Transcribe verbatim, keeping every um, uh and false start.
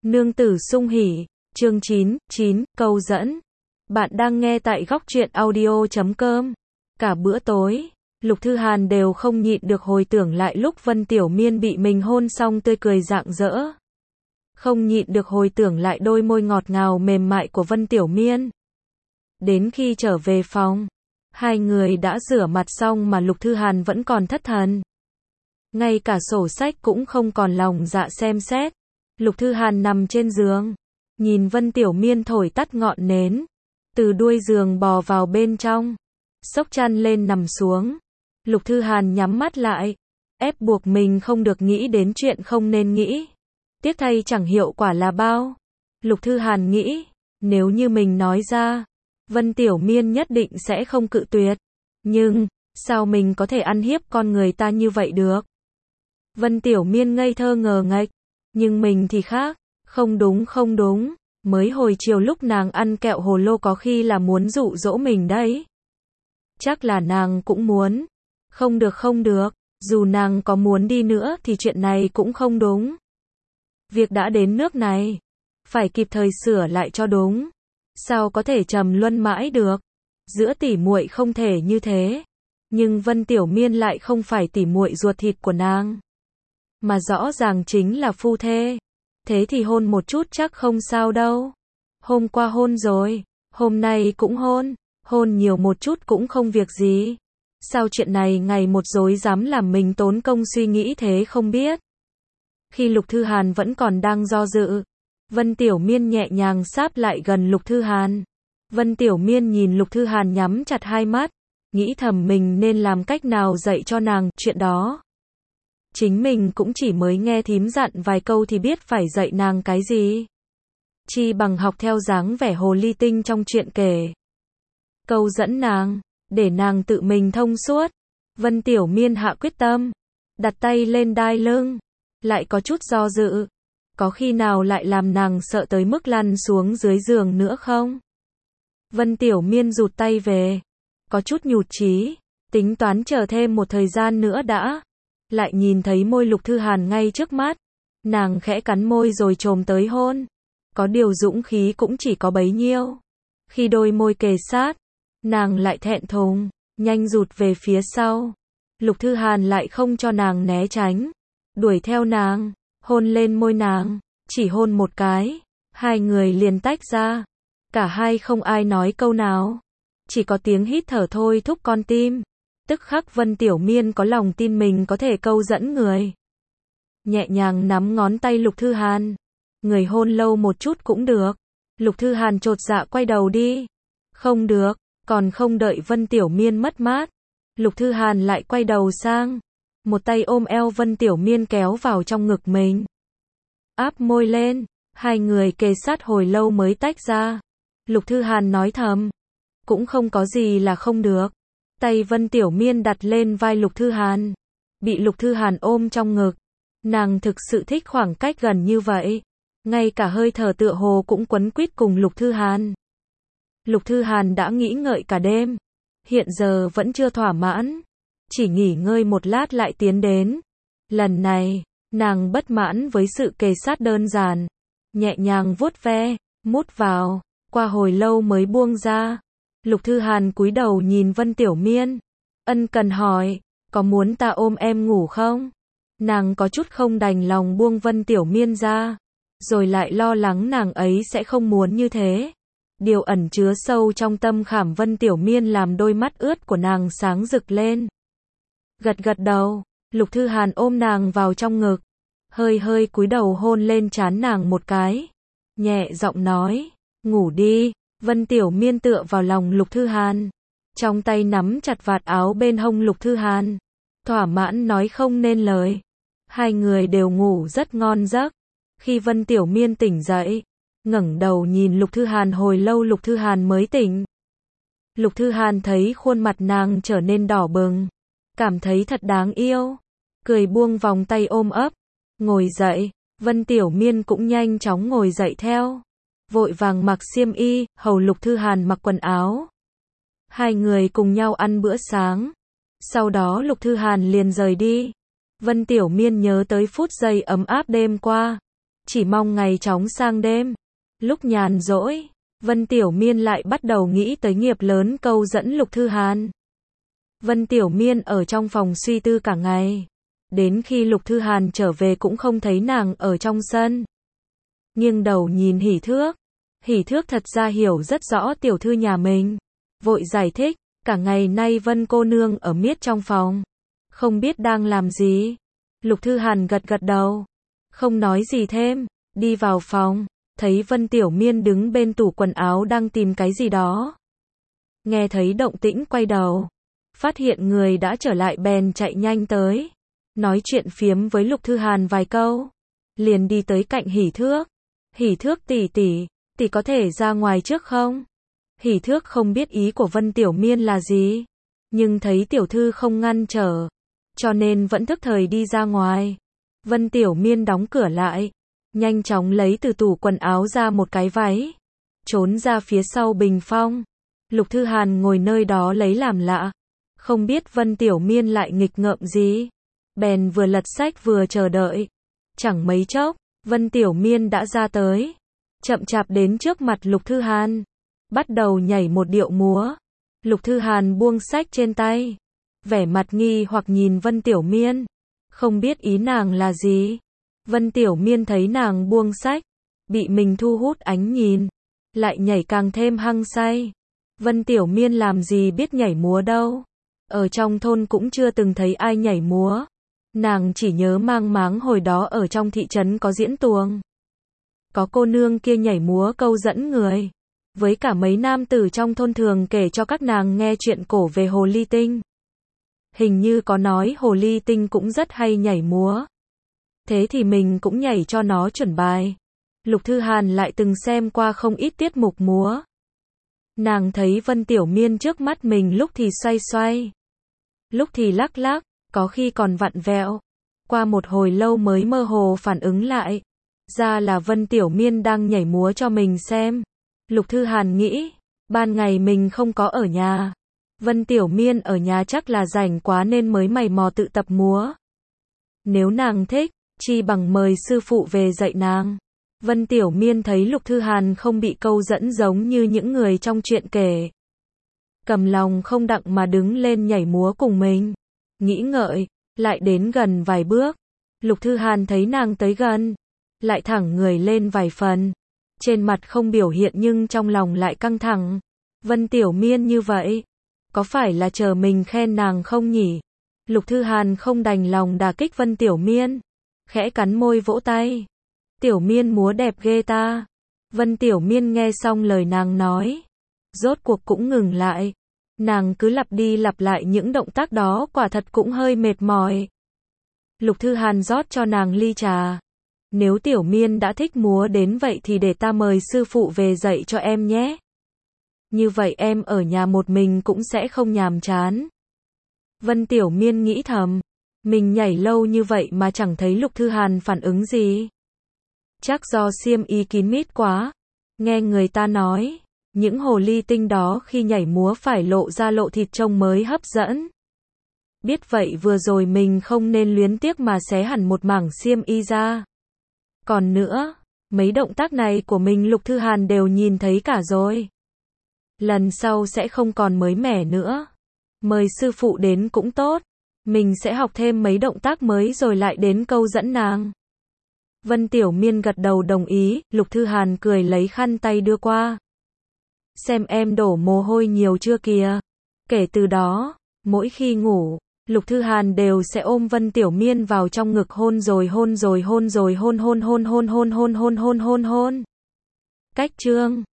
Nương tử sung hỉ, chương chín, chín, câu dẫn. Bạn đang nghe tại góc truyện audio chấm com. Cả bữa tối, Lục Thư Hàn đều không nhịn được hồi tưởng lại lúc Vân Tiểu Miên bị mình hôn xong tươi cười rạng rỡ. Không nhịn được hồi tưởng lại đôi môi ngọt ngào mềm mại của Vân Tiểu Miên. Đến khi trở về phòng, hai người đã rửa mặt xong mà Lục Thư Hàn vẫn còn thất thần. Ngay cả sổ sách cũng không còn lòng dạ xem xét. Lục Thư Hàn nằm trên giường, nhìn Vân Tiểu Miên thổi tắt ngọn nến, từ đuôi giường bò vào bên trong, xốc chăn lên nằm xuống. Lục Thư Hàn nhắm mắt lại, ép buộc mình không được nghĩ đến chuyện không nên nghĩ. Tiếc thay chẳng hiệu quả là bao. Lục Thư Hàn nghĩ, nếu như mình nói ra, Vân Tiểu Miên nhất định sẽ không cự tuyệt. Nhưng, sao mình có thể ăn hiếp con người ta như vậy được? Vân Tiểu Miên ngây thơ ngờ nghệch, nhưng mình thì khác. Không đúng không đúng, mới hồi chiều lúc nàng ăn kẹo hồ lô có khi là muốn dụ dỗ mình đấy. Chắc là nàng cũng muốn. Không được không được, dù nàng có muốn đi nữa thì chuyện này cũng không đúng. Việc đã đến nước này, phải kịp thời sửa lại cho đúng. Sao có thể trầm luân mãi được? Giữa tỉ muội không thể như thế. Nhưng Vân Tiểu Miên lại không phải tỉ muội ruột thịt của nàng, mà rõ ràng chính là phu thê. Thế thì hôn một chút chắc không sao đâu. Hôm qua hôn rồi, hôm nay cũng hôn, hôn nhiều một chút cũng không việc gì. Sao chuyện này ngày một dối dám làm mình tốn công suy nghĩ thế không biết. Khi Lục Thư Hàn vẫn còn đang do dự, Vân Tiểu Miên nhẹ nhàng sáp lại gần Lục Thư Hàn. Vân Tiểu Miên nhìn Lục Thư Hàn nhắm chặt hai mắt, nghĩ thầm mình nên làm cách nào dạy cho nàng chuyện đó. Chính mình cũng chỉ mới nghe thím dặn vài câu thì biết phải dạy nàng cái gì. Chi bằng học theo dáng vẻ hồ ly tinh trong chuyện kể. Câu dẫn nàng, để nàng tự mình thông suốt. Vân Tiểu Miên hạ quyết tâm, đặt tay lên đai lưng, lại có chút do dự. Có khi nào lại làm nàng sợ tới mức lăn xuống dưới giường nữa không? Vân Tiểu Miên rụt tay về, có chút nhụt chí, tính toán chờ thêm một thời gian nữa đã. Lại nhìn thấy môi Lục Thư Hàn ngay trước mắt, nàng khẽ cắn môi rồi chồm tới hôn. Có điều dũng khí cũng chỉ có bấy nhiêu. Khi đôi môi kề sát, nàng lại thẹn thùng, nhanh rụt về phía sau. Lục Thư Hàn lại không cho nàng né tránh, đuổi theo nàng, hôn lên môi nàng, chỉ hôn một cái, hai người liền tách ra. Cả hai không ai nói câu nào, chỉ có tiếng hít thở thôi thúc con tim. Tức khắc Vân Tiểu Miên có lòng tin mình có thể câu dẫn người. Nhẹ nhàng nắm ngón tay Lục Thư Hàn. Người hôn lâu một chút cũng được. Lục Thư Hàn chột dạ quay đầu đi. Không được, còn không đợi Vân Tiểu Miên mất mát. Lục Thư Hàn lại quay đầu sang. Một tay ôm eo Vân Tiểu Miên kéo vào trong ngực mình. Áp môi lên, hai người kề sát hồi lâu mới tách ra. Lục Thư Hàn nói thầm. Cũng không có gì là không được. Tay Vân Tiểu Miên đặt lên vai Lục Thư Hàn. Bị Lục Thư Hàn ôm trong ngực. Nàng thực sự thích khoảng cách gần như vậy. Ngay cả hơi thở tựa hồ cũng quấn quýt cùng Lục Thư Hàn. Lục Thư Hàn đã nghĩ ngợi cả đêm. Hiện giờ vẫn chưa thỏa mãn. Chỉ nghỉ ngơi một lát lại tiến đến. Lần này, nàng bất mãn với sự kề sát đơn giản. Nhẹ nhàng vuốt ve, mút vào. Qua hồi lâu mới buông ra. Lục Thư Hàn cúi đầu nhìn Vân Tiểu Miên, ân cần hỏi, có muốn ta ôm em ngủ không? Nàng có chút không đành lòng buông Vân Tiểu Miên ra, rồi lại lo lắng nàng ấy sẽ không muốn như thế. Điều ẩn chứa sâu trong tâm khảm Vân Tiểu Miên làm đôi mắt ướt của nàng sáng rực lên. Gật gật đầu, Lục Thư Hàn ôm nàng vào trong ngực, hơi hơi cúi đầu hôn lên trán nàng một cái, nhẹ giọng nói, ngủ đi. Vân Tiểu Miên tựa vào lòng Lục Thư Hàn, trong tay nắm chặt vạt áo bên hông Lục Thư Hàn, thỏa mãn nói không nên lời. Hai người đều ngủ rất ngon giấc. Khi Vân Tiểu Miên tỉnh dậy, ngẩng đầu nhìn Lục Thư Hàn hồi lâu Lục Thư Hàn mới tỉnh. Lục Thư Hàn thấy khuôn mặt nàng trở nên đỏ bừng, cảm thấy thật đáng yêu, cười buông vòng tay ôm ấp, ngồi dậy. Vân Tiểu Miên cũng nhanh chóng ngồi dậy theo. Vội vàng mặc xiêm y, hầu Lục Thư Hàn mặc quần áo. Hai người cùng nhau ăn bữa sáng. Sau đó Lục Thư Hàn liền rời đi. Vân Tiểu Miên nhớ tới phút giây ấm áp đêm qua. chỉ mong ngày chóng sang đêm. Lúc nhàn rỗi, Vân Tiểu Miên lại bắt đầu nghĩ tới nghiệp lớn câu dẫn Lục Thư Hàn. Vân Tiểu Miên ở trong phòng suy tư cả ngày. Đến khi Lục Thư Hàn trở về cũng không thấy nàng ở trong sân. Nghiêng đầu nhìn Hỉ Thước. Hỉ Thước thật ra hiểu rất rõ tiểu thư nhà mình. Vội giải thích, cả ngày nay Vân cô nương ở miết trong phòng. Không biết đang làm gì. Lục Thư Hàn gật gật đầu. Không nói gì thêm, đi vào phòng. Thấy Vân Tiểu Miên đứng bên tủ quần áo đang tìm cái gì đó. Nghe thấy động tĩnh quay đầu. Phát hiện người đã trở lại bèn chạy nhanh tới. Nói chuyện phiếm với Lục Thư Hàn vài câu. Liền đi tới cạnh Hỉ Thước. Hỉ Thước tỷ tỷ, tỷ có thể ra ngoài trước không? Hỉ Thước không biết ý của Vân Tiểu Miên là gì. Nhưng thấy tiểu thư không ngăn trở. Cho nên vẫn thức thời đi ra ngoài. Vân Tiểu Miên đóng cửa lại. Nhanh chóng lấy từ tủ quần áo ra một cái váy. Trốn ra phía sau bình phong. Lục Thư Hàn ngồi nơi đó lấy làm lạ. Không biết Vân Tiểu Miên lại nghịch ngợm gì. Bèn vừa lật sách vừa chờ đợi. Chẳng mấy chốc, Vân Tiểu Miên đã ra tới. Chậm chạp đến trước mặt Lục Thư Hàn. Bắt đầu nhảy một điệu múa. Lục Thư Hàn buông sách trên tay. Vẻ mặt nghi hoặc nhìn Vân Tiểu Miên. Không biết ý nàng là gì. Vân Tiểu Miên thấy nàng buông sách. Bị mình thu hút ánh nhìn. Lại nhảy càng thêm hăng say. Vân Tiểu Miên làm gì biết nhảy múa đâu. Ở trong thôn cũng chưa từng thấy ai nhảy múa. Nàng chỉ nhớ mang máng hồi đó ở trong thị trấn có diễn tuồng. Có cô nương kia nhảy múa câu dẫn người. Với cả mấy nam tử trong thôn thường kể cho các nàng nghe chuyện cổ về hồ ly tinh. Hình như có nói hồ ly tinh cũng rất hay nhảy múa. Thế thì mình cũng nhảy cho nó chuẩn bài. Lục Thư Hàn lại từng xem qua không ít tiết mục múa. Nàng thấy Vân Tiểu Miên trước mắt mình lúc thì xoay xoay. Lúc thì lắc lắc, có khi còn vặn vẹo. Qua một hồi lâu mới mơ hồ phản ứng lại. Ra là Vân Tiểu Miên đang nhảy múa cho mình xem. Lục Thư Hàn nghĩ, ban ngày mình không có ở nhà. Vân Tiểu Miên ở nhà chắc là rảnh quá nên mới mày mò tự tập múa. Nếu nàng thích, chi bằng mời sư phụ về dạy nàng. Vân Tiểu Miên thấy Lục Thư Hàn không bị câu dẫn giống như những người trong chuyện kể. Cầm lòng không đặng mà đứng lên nhảy múa cùng mình. Nghĩ ngợi, lại đến gần vài bước. Lục Thư Hàn thấy nàng tới gần. Lại thẳng người lên vài phần. Trên mặt không biểu hiện nhưng trong lòng lại căng thẳng. Vân Tiểu Miên như vậy. Có phải là chờ mình khen nàng không nhỉ? Lục Thư Hàn không đành lòng đả kích Vân Tiểu Miên. Khẽ cắn môi vỗ tay. Tiểu Miên múa đẹp ghê ta. Vân Tiểu Miên nghe xong lời nàng nói. Rốt cuộc cũng ngừng lại. Nàng cứ lặp đi lặp lại những động tác đó quả thật cũng hơi mệt mỏi. Lục Thư Hàn rót cho nàng ly trà. Nếu Tiểu Miên đã thích múa đến vậy thì để ta mời sư phụ về dạy cho em nhé. Như vậy em ở nhà một mình cũng sẽ không nhàm chán. Vân Tiểu Miên nghĩ thầm. Mình nhảy lâu như vậy mà chẳng thấy Lục Thư Hàn phản ứng gì. Chắc do xiêm y kín mít quá. Nghe người ta nói, những hồ ly tinh đó khi nhảy múa phải lộ ra lộ thịt trông mới hấp dẫn. Biết vậy vừa rồi mình không nên luyến tiếc mà xé hẳn một mảng xiêm y ra. Còn nữa, mấy động tác này của mình Lục Thư Hàn đều nhìn thấy cả rồi. Lần sau sẽ không còn mới mẻ nữa. Mời sư phụ đến cũng tốt. Mình sẽ học thêm mấy động tác mới rồi lại đến câu dẫn nàng. Vân Tiểu Miên gật đầu đồng ý. Lục Thư Hàn cười lấy khăn tay đưa qua. Xem em đổ mồ hôi nhiều chưa kìa. Kể từ đó, mỗi khi ngủ, Lục Thư Hàn đều sẽ ôm Vân Tiểu Miên vào trong ngực hôn rồi hôn rồi hôn rồi hôn hôn hôn hôn hôn hôn hôn hôn hôn hôn. Cách chương